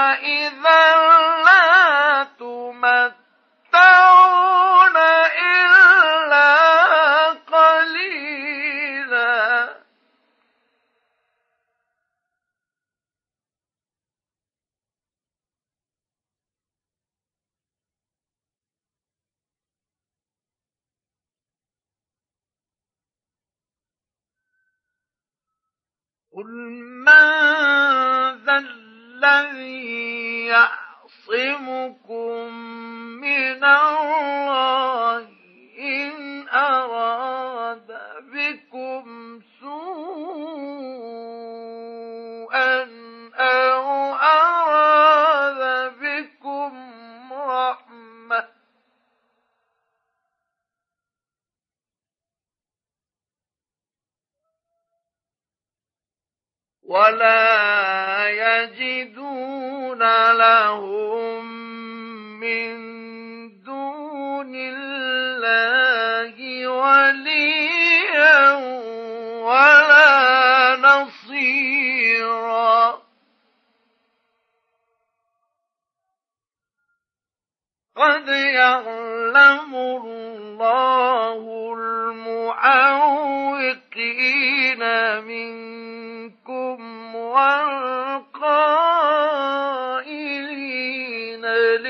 إِذًا لَّا تُمَتَّعُونَ إِلَّا قَلِيلًا قُلْ مَن ذَا الَّذِي يَعْصِمُكُم مِّنَ اللَّهِ إِنْ أَرَادَ بِكُمْ سُوءًا أَوْ أَرَادَ بِكُمْ رَحْمَةً وَلَا يَجِدُونَ لَهُم مِّن دُونِ اللَّهِ وَلِيًّا وَلَا نَصِيرًا قَدْ يَعْلَمُ اللَّهُ الْمُعَوِّقِينَ مِنكُمْ وَالْقَائِلِينَ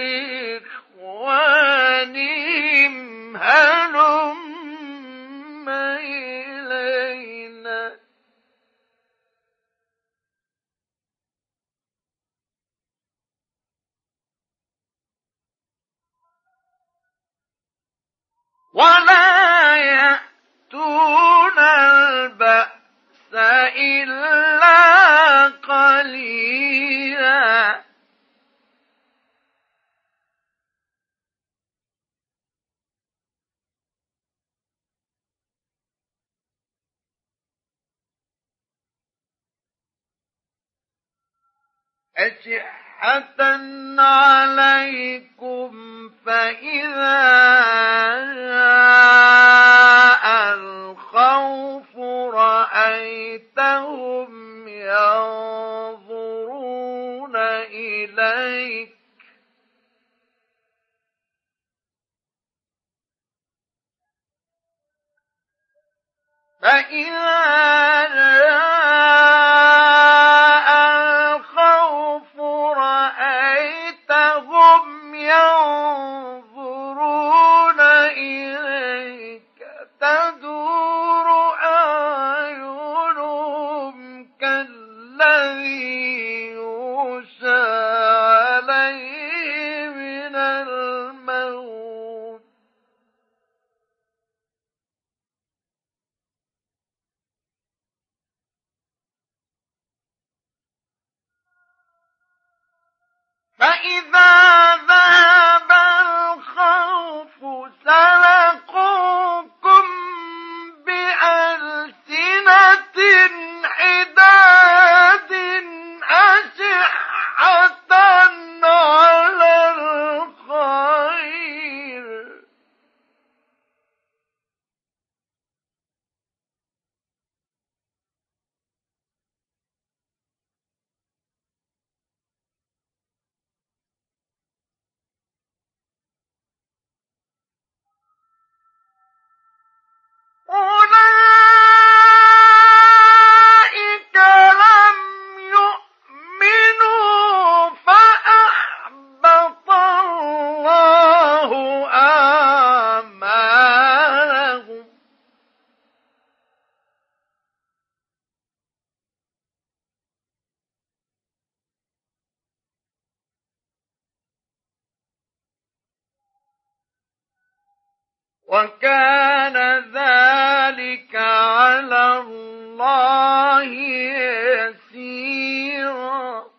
لِإِخْوَانِهِمْ هَلُمَّ إِلَيْنَا وَلَا يَأْتُونَ الْبَأْسَ إِلَّا قَلِيلًا أشحة عليكم فإذا جاء الخوف رأيتهم ينظرون إليك فإذا جاء الخوف رأيتهم ينظرون إليك تدور أعينهم كالذي يغشى عليه من الموت فإذا ذهب الخوف سلقوكم بألسنة حداد أشحة على الخير أولئك لم يؤمنوا فأحبط الله أعمالهم وَكَانَ ذَلِكَ عَلَى اللَّهِ يَسِيرًا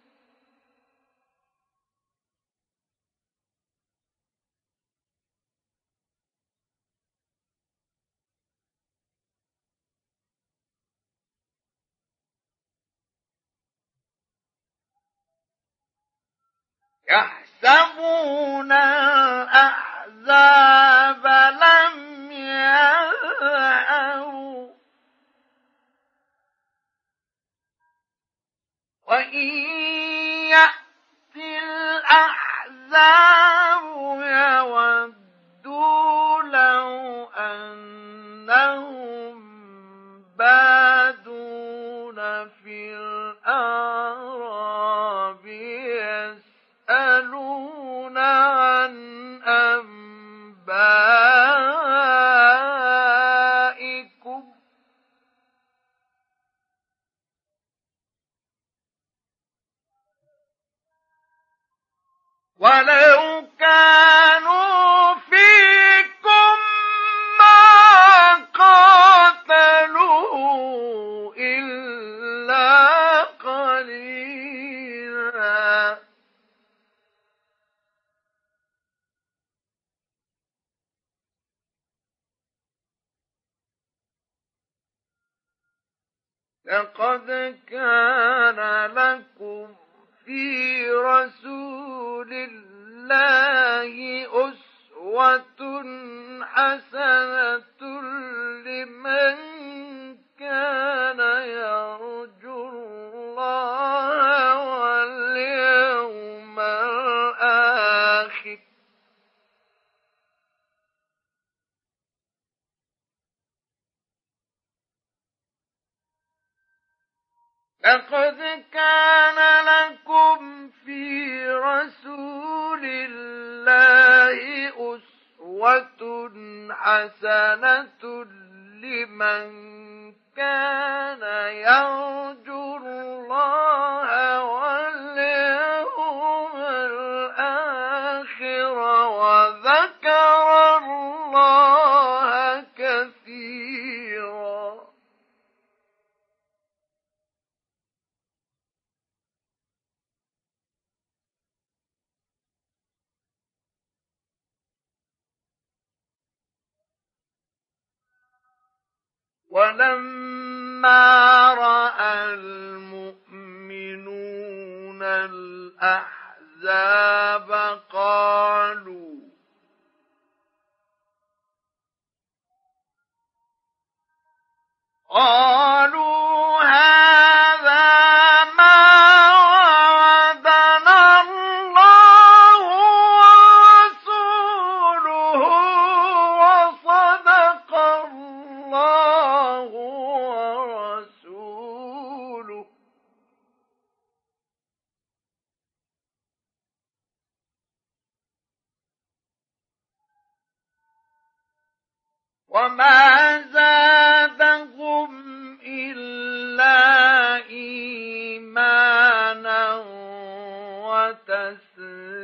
يَحْسَبُونَ الْأَحْزَابَ لَمْ يَذْهَبُوا وَإِن الأحزاب يودوا لو أنهم بادون في الأعراب يسألون عن أنبائكم ولو كانوا فيكم ما قاتلوا إلا قليلا لقد كان لكم في رسول الله أسوة حسنة لمن كان يرجو الله واليوم الآخر لقد كان لكم في رسول الله أسوة حسنة لمن كان يرجو الله واليوم الآخر وذكر الله كثيرا ولما رأى المؤمنون الأحزاب قالوا هذا ما وعدنا الله ورسوله وصدق الله ورسوله وما زادهم إلا إيمانا وتسليما